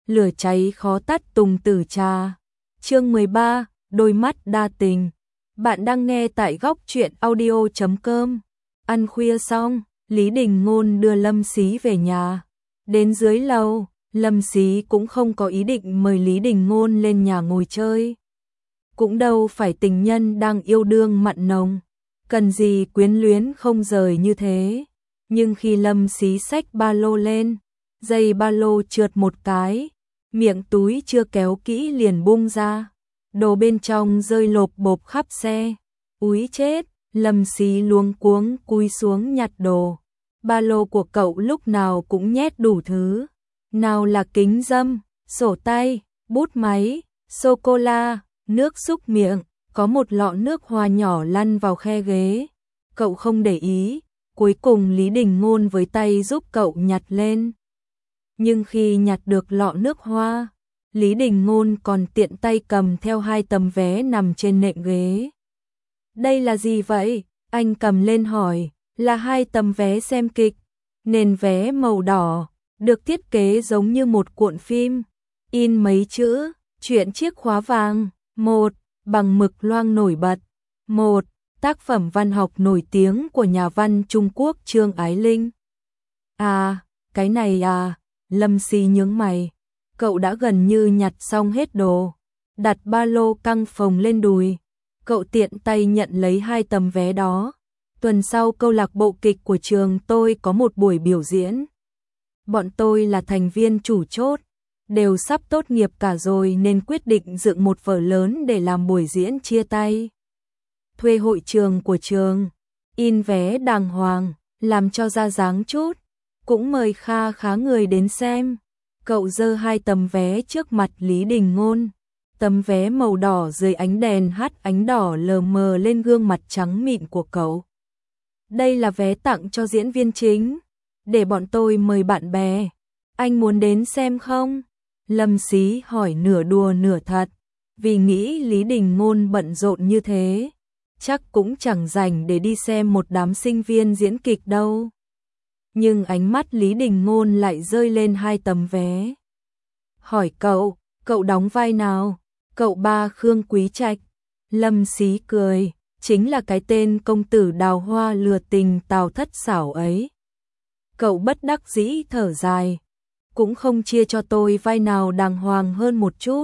lửa cháy khó tắt Tùng Tử Trà. Chương 13, đôi mắt đa tình. Bạn đang nghe tại góc truyện audio.com. Ăn khuya xong, Lý Đình Ngôn đưa Lâm Xí về nhà. Đến dưới lầu, Lâm Xí cũng không có ý định mời Lý Đình Ngôn lên nhà ngồi chơi. Cũng đâu phải tình nhân đang yêu đương mặn nồng, cần gì quyến luyến không rời như thế. Nhưng khi Lâm Xí xách ba lô lên, dây ba lô trượt một cái, miệng túi chưa kéo kỹ liền bung ra. Đồ bên trong rơi lộp bộp khắp xe. Úi chết, Lâm Xí luống cuống cúi xuống nhặt đồ. Ba lô của cậu lúc nào cũng nhét đủ thứ. Nào là kính râm, sổ tay, bút máy, sô-cô-la, nước súc miệng, có một lọ nước hoa nhỏ lăn vào khe ghế. Cậu không để ý, cuối cùng Lý Đình Ngôn với tay giúp cậu nhặt lên. Nhưng khi nhặt được lọ nước hoa, Lý Đình Ngôn còn tiện tay cầm theo 2 tấm vé nằm trên nệm ghế. Đây là gì vậy? Anh cầm lên hỏi. Là 2 tấm vé xem kịch. Nền vé màu đỏ, được thiết kế giống như một cuộn phim. In mấy chữ, chuyện chiếc khóa vàng. 1. Bằng mực loang nổi bật. 1. Tác phẩm văn học nổi tiếng của nhà văn Trung Quốc Trương Ái Linh. À, cái này à, Lâm Xí nhướng mày. Cậu đã gần như nhặt xong hết đồ, đặt ba lô căng phồng lên đùi. Cậu tiện tay nhận lấy 2 tấm vé đó. Tuần sau câu lạc bộ kịch của trường tôi có một buổi biểu diễn. Bọn tôi là thành viên chủ chốt, đều sắp tốt nghiệp cả rồi nên quyết định dựng một vở lớn để làm buổi diễn chia tay. Thuê hội trường của trường, in vé đàng hoàng, làm cho ra dáng chút, cũng mời kha khá người đến xem. Cậu giơ 2 tấm vé trước mặt Lý Đình Ngôn. Tấm vé màu đỏ dưới ánh đèn hắt ánh đỏ lờ mờ lên gương mặt trắng mịn của cậu. Đây là vé tặng cho diễn viên chính, để bọn tôi mời bạn bè. Anh muốn đến xem không? Lâm Xí hỏi nửa đùa nửa thật, vì nghĩ Lý Đình Ngôn bận rộn như thế, chắc cũng chẳng rảnh để đi xem một đám sinh viên diễn kịch đâu. Nhưng ánh mắt Lý Đình Ngôn lại rơi lên 2 tấm vé. Hỏi cậu đóng vai nào? Cậu ba Khương Quý Trạch. Lâm Xí cười, chính là cái tên công tử đào hoa lừa tình Tào Thất Xảo ấy. Cậu bất đắc dĩ thở dài, cũng không chia cho tôi vai nào đàng hoàng hơn một chút.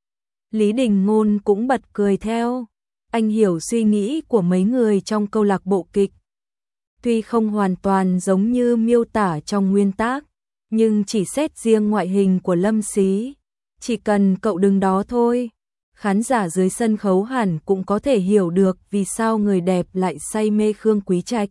Lý Đình Ngôn cũng bật cười theo, anh hiểu suy nghĩ của mấy người trong câu lạc bộ kịch. Tuy không hoàn toàn giống như miêu tả trong nguyên tác, nhưng chỉ xét riêng ngoại hình của Lâm Xí, chỉ cần cậu đứng đó thôi, khán giả dưới sân khấu hẳn cũng có thể hiểu được vì sao người đẹp lại say mê Khương Quý Trạch.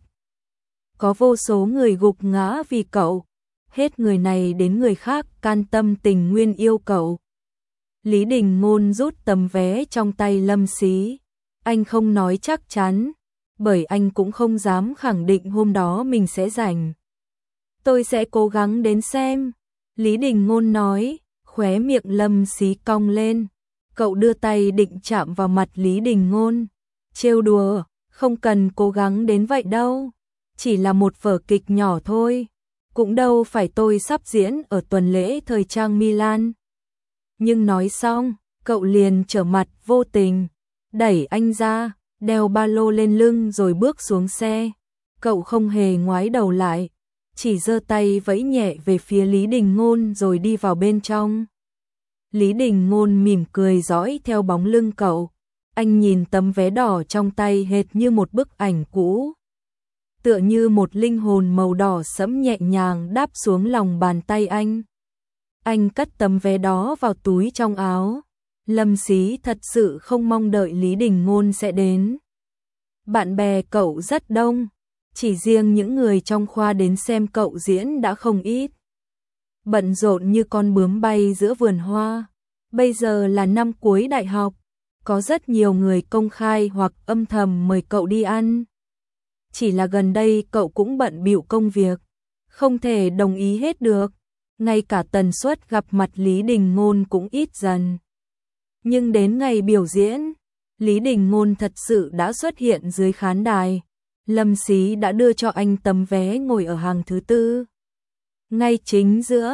Có vô số người gục ngã vì cậu, hết người này đến người khác can tâm tình nguyên yêu cậu. Lý Đình Ngôn rút tấm vé trong tay Lâm Xí. Anh không nói chắc chắn, bởi anh cũng không dám khẳng định hôm đó mình sẽ rảnh. Tôi sẽ cố gắng đến xem, Lý Đình Ngôn nói, khóe miệng Lâm Xí cong lên. Cậu đưa tay định chạm vào mặt Lý Đình Ngôn. Trêu đùa, không cần cố gắng đến vậy đâu, chỉ là một vở kịch nhỏ thôi, cũng đâu phải tôi sắp diễn ở tuần lễ thời trang Milan. Nhưng nói xong, cậu liền trở mặt vô tình, đẩy anh ra, đeo ba lô lên lưng rồi bước xuống xe. Cậu không hề ngoái đầu lại, chỉ giơ tay vẫy nhẹ về phía Lý Đình Ngôn rồi đi vào bên trong. Lý Đình Ngôn mỉm cười dõi theo bóng lưng cậu. Anh nhìn tấm vé đỏ trong tay hệt như một bức ảnh cũ, tựa như một linh hồn màu đỏ sẫm nhẹ nhàng đáp xuống lòng bàn tay anh. Anh cất tấm vé đó vào túi trong áo. Lâm Xí thật sự không mong đợi Lý Đình Ngôn sẽ đến. Bạn bè cậu rất đông, chỉ riêng những người trong khoa đến xem cậu diễn đã không ít. Bận rộn như con bướm bay giữa vườn hoa. Bây giờ là năm cuối đại học, có rất nhiều người công khai hoặc âm thầm mời cậu đi ăn. Chỉ là gần đây cậu cũng bận bịu công việc, không thể đồng ý hết được, ngay cả tần suất gặp mặt Lý Đình Ngôn cũng ít dần. Nhưng đến ngày biểu diễn, Lý Đình Ngôn thật sự đã xuất hiện dưới khán đài. Lâm Xí đã đưa cho anh tấm vé ngồi ở hàng thứ 4. Ngay chính giữa,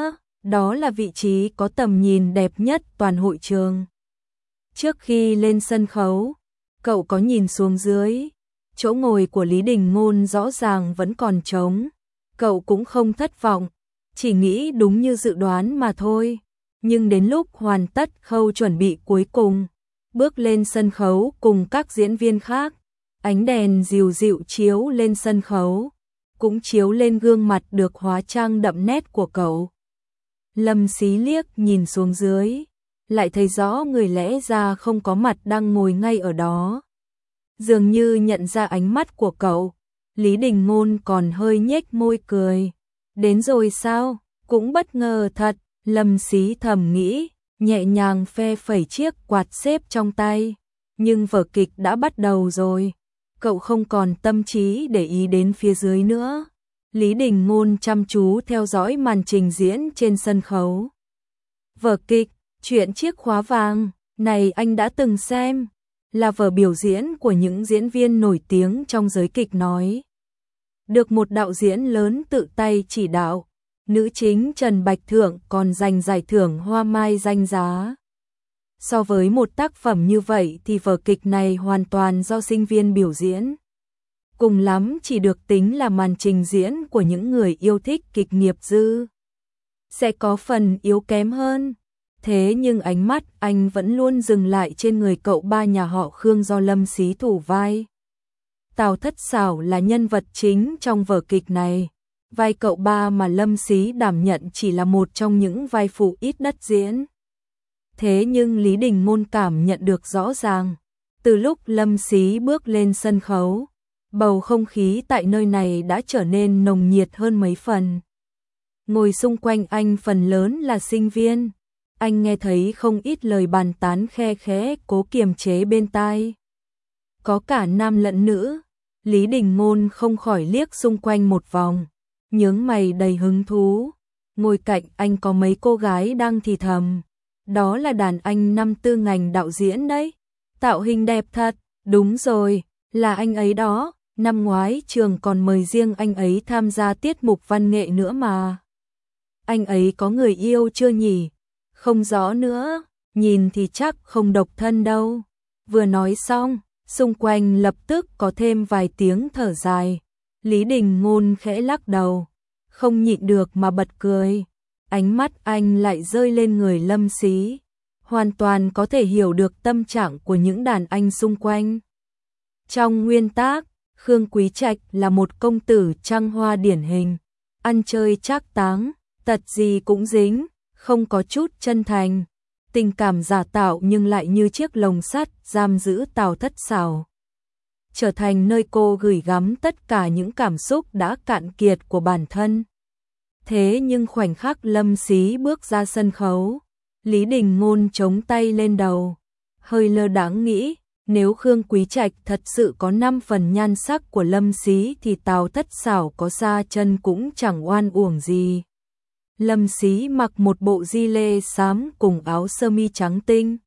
đó là vị trí có tầm nhìn đẹp nhất toàn hội trường. Trước khi lên sân khấu, cậu có nhìn xuống dưới, chỗ ngồi của Lý Đình Ngôn rõ ràng vẫn còn trống. Cậu cũng không thất vọng, chỉ nghĩ đúng như dự đoán mà thôi. Nhưng đến lúc hoàn tất khâu chuẩn bị cuối cùng, bước lên sân khấu cùng các diễn viên khác, ánh đèn dịu dịu chiếu lên sân khấu, cũng chiếu lên gương mặt được hóa trang đậm nét của cậu. Lâm Xí liếc nhìn xuống dưới, lại thấy rõ người lẽ ra không có mặt đang ngồi ngay ở đó. Dường như nhận ra ánh mắt của cậu, Lý Đình Ngôn còn hơi nhếch môi cười. Đến rồi sao? Cũng bất ngờ thật, Lâm Xí thầm nghĩ, nhẹ nhàng phe phẩy chiếc quạt xếp trong tay. Nhưng vở kịch đã bắt đầu rồi, cậu không còn tâm trí để ý đến phía dưới nữa. Lý Đình Ngôn chăm chú theo dõi màn trình diễn trên sân khấu. Vở kịch, Chuyện chiếc khóa vàng, này anh đã từng xem, là vở biểu diễn của những diễn viên nổi tiếng trong giới kịch nói. Được một đạo diễn lớn tự tay chỉ đạo, nữ chính Trần Bạch Thượng còn giành giải thưởng Hoa Mai danh giá. So với một tác phẩm như vậy thì vở kịch này hoàn toàn do sinh viên biểu diễn. Cùng lắm chỉ được tính là màn trình diễn của những người yêu thích kịch nghiệp dư. Sẽ có phần yếu kém hơn. Thế nhưng ánh mắt anh vẫn luôn dừng lại trên người cậu ba nhà họ Khương do Lâm Xí thủ vai. Tào Thất Sảo là nhân vật chính trong vở kịch này. Vai cậu ba mà Lâm Xí đảm nhận chỉ là một trong những vai phụ ít đất diễn. Thế nhưng Lý Đình Ngôn cảm nhận được rõ ràng, từ lúc Lâm Xí bước lên sân khấu, bầu không khí tại nơi này đã trở nên nồng nhiệt hơn mấy phần. Ngồi xung quanh anh phần lớn là sinh viên. Anh nghe thấy không ít lời bàn tán khe khẽ cố kiềm chế bên tai. Có cả nam lẫn nữ. Lý Đình Ngôn không khỏi liếc xung quanh một vòng, nhướng mày đầy hứng thú. Ngồi cạnh anh có mấy cô gái đang thì thầm. Đó là đàn anh năm tư ngành đạo diễn đấy. Tạo hình đẹp thật, đúng rồi, là anh ấy đó. Năm ngoái trường còn mời riêng anh ấy tham gia tiết mục văn nghệ nữa mà. Anh ấy có người yêu chưa nhỉ? Không rõ nữa, nhìn thì chắc không độc thân đâu. Vừa nói xong, xung quanh lập tức có thêm vài tiếng thở dài. Lý Đình Ngôn khẽ lắc đầu, không nhịn được mà bật cười. Ánh mắt anh lại rơi lên người Lâm Xí, hoàn toàn có thể hiểu được tâm trạng của những đàn anh xung quanh. Trong nguyên tác, Khương Quý Trạch là một công tử trăng hoa điển hình, ăn chơi trác táng, tật gì cũng dính, không có chút chân thành, tình cảm giả tạo nhưng lại như chiếc lồng sắt giam giữ Tào Thất Sảo, trở thành nơi cô gửi gắm tất cả những cảm xúc đã cạn kiệt của bản thân. Thế nhưng khoảnh khắc Lâm Xí bước ra sân khấu, Lý Đình Ngôn chống tay lên đầu, hơi lơ đãng nghĩ, nếu Khương Quý Trạch thật sự có 5 phần nhan sắc của Lâm Xí thì Tào Thất Sảo có xa chân cũng chẳng oan uổng gì. Lâm Xí mặc một bộ di lê xám cùng áo sơ mi trắng tinh.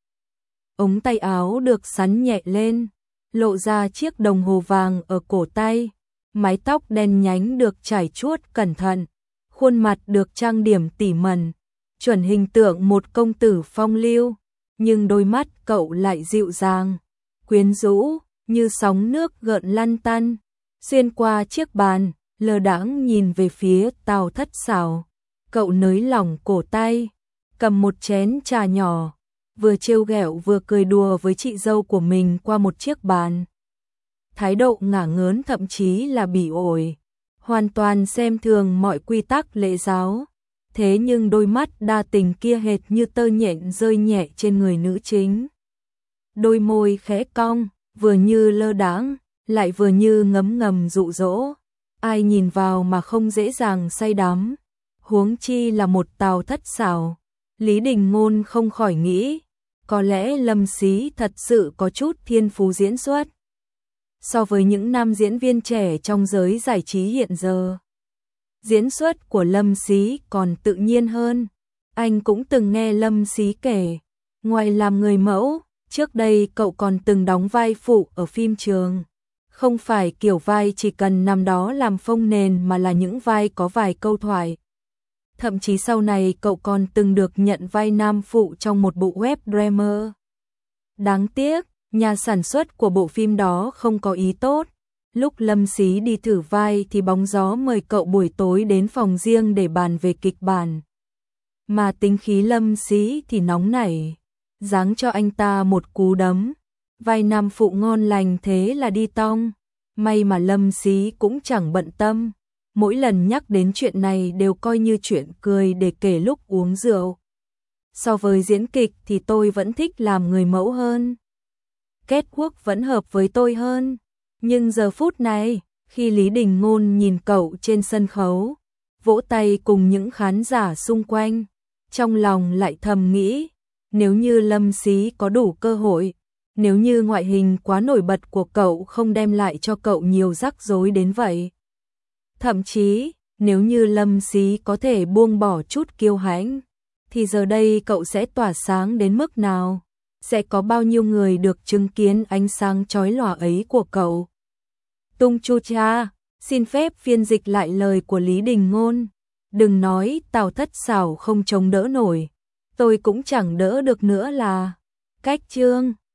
Ống tay áo được xắn nhẹ lên, lộ ra chiếc đồng hồ vàng ở cổ tay, mái tóc đen nhánh được chải chuốt cẩn thận, khuôn mặt được trang điểm tỉ mẩn, chuẩn hình tượng một công tử phong lưu, nhưng đôi mắt cậu lại dịu dàng, quyến rũ, như sóng nước gợn lăn tăn, xuyên qua chiếc bàn, lơ đãng nhìn về phía Tào Thất Sảo. Cậu nới lỏng cổ tay, cầm một chén trà nhỏ, vừa trêu ghẹo vừa cười đùa với chị dâu của mình qua một chiếc bàn. Thái độ ngả ngớn thậm chí là bỉ ổi, hoàn toàn xem thường mọi quy tắc lễ giáo. Thế nhưng đôi mắt đa tình kia hệt như tơ nhện rơi nhẹ trên người nữ chính. Đôi môi khẽ cong, vừa như lơ đãng, lại vừa như ngấm ngầm dụ dỗ. Ai nhìn vào mà không dễ dàng say đắm. Huống chi là một Tào Thất Sảo. Lý Đình Ngôn không khỏi nghĩ, có lẽ Lâm Xí thật sự có chút thiên phú diễn xuất. So với những nam diễn viên trẻ trong giới giải trí hiện giờ, diễn xuất của Lâm Xí còn tự nhiên hơn. Anh cũng từng nghe Lâm Xí kể, ngoài làm người mẫu, trước đây cậu còn từng đóng vai phụ ở phim trường. Không phải kiểu vai chỉ cần nằm đó làm phông nền mà là những vai có vài câu thoại. Thậm chí sau này cậu còn từng được nhận vai nam phụ trong một bộ web drama. Đáng tiếc, nhà sản xuất của bộ phim đó không có ý tốt. Lúc Lâm Xí đi thử vai thì bóng gió mời cậu buổi tối đến phòng riêng để bàn về kịch bản. Mà tính khí Lâm Xí thì nóng nảy, giáng cho anh ta một cú đấm. Vai nam phụ ngon lành thế là đi tong. May mà Lâm Xí cũng chẳng bận tâm. Mỗi lần nhắc đến chuyện này đều coi như chuyện cười để kể lúc uống rượu. So với diễn kịch thì tôi vẫn thích làm người mẫu hơn. Catwalk vẫn hợp với tôi hơn. Nhưng giờ phút này, khi Lý Đình Ngôn nhìn cậu trên sân khấu, vỗ tay cùng những khán giả xung quanh, trong lòng lại thầm nghĩ, nếu như Lâm Xí có đủ cơ hội, nếu như ngoại hình quá nổi bật của cậu không đem lại cho cậu nhiều rắc rối đến vậy. Thậm chí, nếu như Lâm Xí có thể buông bỏ chút kiêu hãnh, thì giờ đây cậu sẽ tỏa sáng đến mức nào? Sẽ có bao nhiêu người được chứng kiến ánh sáng chói lòa ấy của cậu? Tung Chu Cha, xin phép phiên dịch lại lời của Lý Đình Ngôn. Đừng nói Tào Thất Sảo không chống đỡ nổi, tôi cũng chẳng đỡ được nữa là. Cách chương